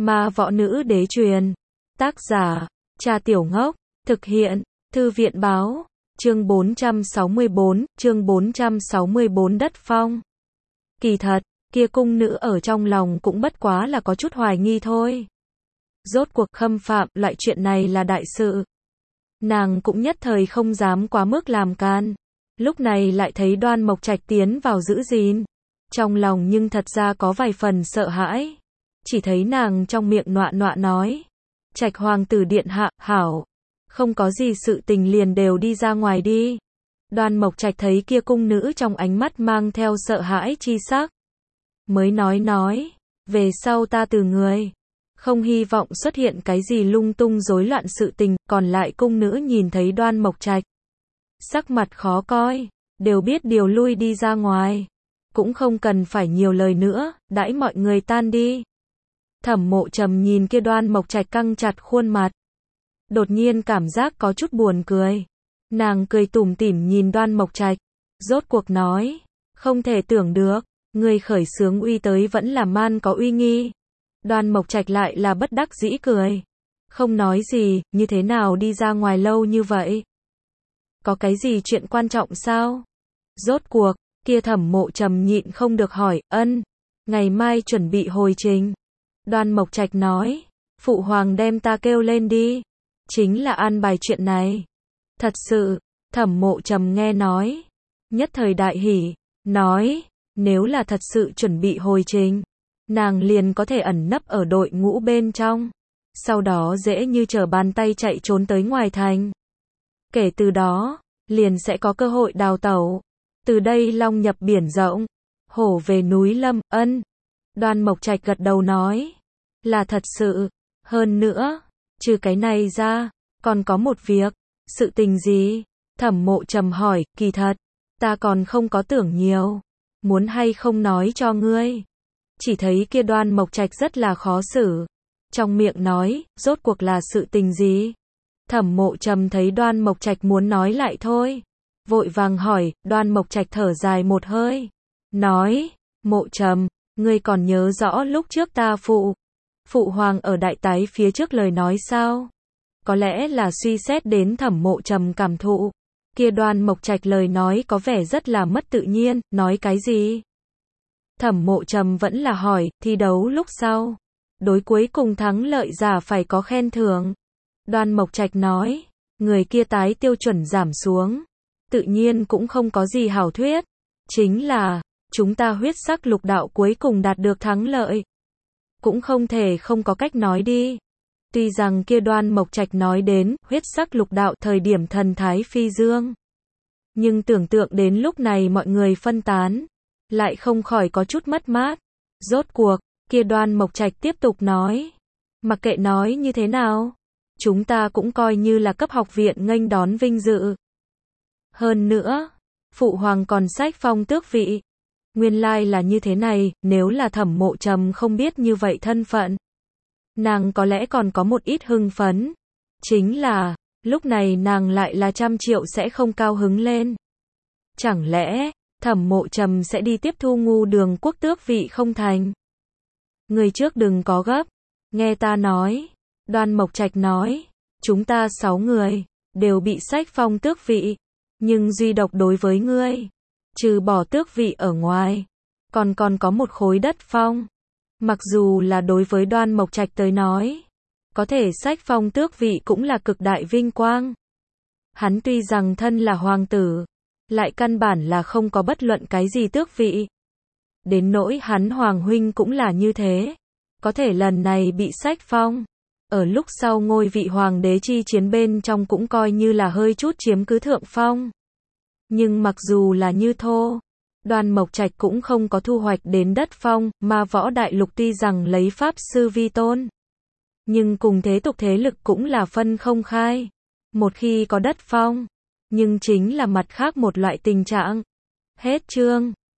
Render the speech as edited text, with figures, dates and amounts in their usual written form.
Ma võ nữ đế truyền. Tác giả, Cha Tiểu Ngốc. Thực hiện, Thư viện báo. Chương 464, Đất Phong. Kỳ thật, kia cung nữ ở trong lòng cũng bất quá là có chút hoài nghi thôi. Rốt cuộc khâm phạm, loại chuyện này là đại sự. Nàng cũng nhất thời không dám quá mức làm can. Lúc này lại thấy Đoan Mộc Trạch tiến vào giữ gìn. Trong lòng nhưng thật ra có vài phần sợ hãi. Chỉ thấy nàng trong miệng nọa nọa nói. Trạch hoàng tử điện hạ, hảo. Không có gì sự tình liền đều đi ra ngoài đi. Đoan Mộc Trạch thấy kia cung nữ trong ánh mắt mang theo sợ hãi chi sắc. Mới nói, về sau ta từ người. Không hy vọng xuất hiện cái gì lung tung rối loạn sự tình, còn lại cung nữ nhìn thấy Đoan Mộc Trạch. Sắc mặt khó coi, đều biết điều lui đi ra ngoài. Cũng không cần phải nhiều lời nữa, đãi mọi người tan đi. Thẩm Mộ Trầm nhìn kia Đoan Mộc Trạch căng chặt khuôn mặt. Đột nhiên cảm giác có chút buồn cười. Nàng cười tủm tỉm nhìn Đoan Mộc Trạch. Rốt cuộc nói, không thể tưởng được, người khởi xướng uy tới vẫn là man có uy nghi. Đoan Mộc Trạch lại là bất đắc dĩ cười. Không nói gì, như thế nào đi ra ngoài lâu như vậy? Có cái gì chuyện quan trọng sao? Rốt cuộc, kia Thẩm Mộ Trầm nhịn không được hỏi, ngày mai chuẩn bị hồi trình. Đoan Mộc Trạch nói, phụ hoàng đem ta kêu lên đi. Chính là an bài chuyện này. Thật sự, Thẩm Mộ Trầm nghe nói. Nhất thời đại hỉ, nói, nếu là thật sự chuẩn bị hồi trình, nàng liền có thể ẩn nấp ở đội ngũ bên trong. Sau đó dễ như trở bàn tay chạy trốn tới ngoài thành. Kể từ đó, liền sẽ có cơ hội đào tẩu. Từ đây long nhập biển rộng, hổ về núi lâm, Đoan Mộc Trạch gật đầu nói, là thật sự. Hơn nữa, trừ cái này ra, còn có một việc. Sự tình gì? Thẩm Mộ Trầm hỏi, kỳ thật, ta còn không có tưởng nhiều. Muốn hay không nói cho ngươi? Chỉ thấy kia Đoan Mộc Trạch rất là khó xử. Trong miệng nói, rốt cuộc là sự tình gì? Thẩm Mộ Trầm thấy Đoan Mộc Trạch muốn nói lại thôi. Vội vàng hỏi, Đoan Mộc Trạch thở dài một hơi. Nói, Mộ Trầm, ngươi còn nhớ rõ lúc trước ta Phụ hoàng ở đại tái phía trước lời nói sao? Có lẽ là suy xét đến Thẩm Mộ Trầm cảm thụ. Kia Đoan Mộc Trạch lời nói có vẻ rất là mất tự nhiên, nói cái gì? Thẩm Mộ Trầm vẫn là hỏi, thi đấu lúc sau. Đối cuối cùng thắng lợi giả phải có khen thưởng. Đoan Mộc Trạch nói, người kia tái tiêu chuẩn giảm xuống. Tự nhiên cũng không có gì hảo thuyết. Chính là, chúng ta huyết sắc lục đạo cuối cùng đạt được thắng lợi. Cũng không thể không có cách nói đi. Tuy rằng kia Đoan Mộc Trạch nói đến huyết sắc lục đạo thời điểm thần thái phi dương. Nhưng tưởng tượng đến lúc này mọi người phân tán. Lại không khỏi có chút mất mát. Rốt cuộc, kia Đoan Mộc Trạch tiếp tục nói. Mặc kệ nói như thế nào, chúng ta cũng coi như là cấp học viện nghênh đón vinh dự. Hơn nữa, phụ hoàng còn sách phong tước vị. Nguyên lai là như thế này, nếu là Thẩm Mộ Trầm không biết như vậy thân phận. Nàng có lẽ còn có một ít hưng phấn. Chính là, lúc này nàng lại là 100 triệu sẽ không cao hứng lên. Chẳng lẽ, Thẩm Mộ Trầm sẽ đi tiếp thu Ngu Đường quốc tước vị không thành? Người trước đừng có gấp. Nghe ta nói. Đoan Mộc Trạch nói. Chúng ta 6 người, đều bị sách phong tước vị. Nhưng duy độc đối với ngươi, trừ bỏ tước vị ở ngoài, còn có một khối đất phong. Mặc dù là đối với Đoan Mộc Trạch tới nói, có thể sách phong tước vị cũng là cực đại vinh quang. Hắn tuy rằng thân là hoàng tử, lại căn bản là không có bất luận cái gì tước vị. Đến nỗi hắn hoàng huynh cũng là như thế. Có thể lần này bị sách phong. Ở lúc sau ngôi vị hoàng đế chi chiến bên trong cũng coi như là hơi chút chiếm cứ thượng phong. Nhưng mặc dù là như thô, Đoan Mộc Trạch cũng không có thu hoạch đến đất phong, mà võ đại lục tuy rằng lấy pháp sư vi tôn. Nhưng cùng thế tục thế lực cũng là phân không khai. Một khi có đất phong, nhưng chính là mặt khác một loại tình trạng. Hết chương.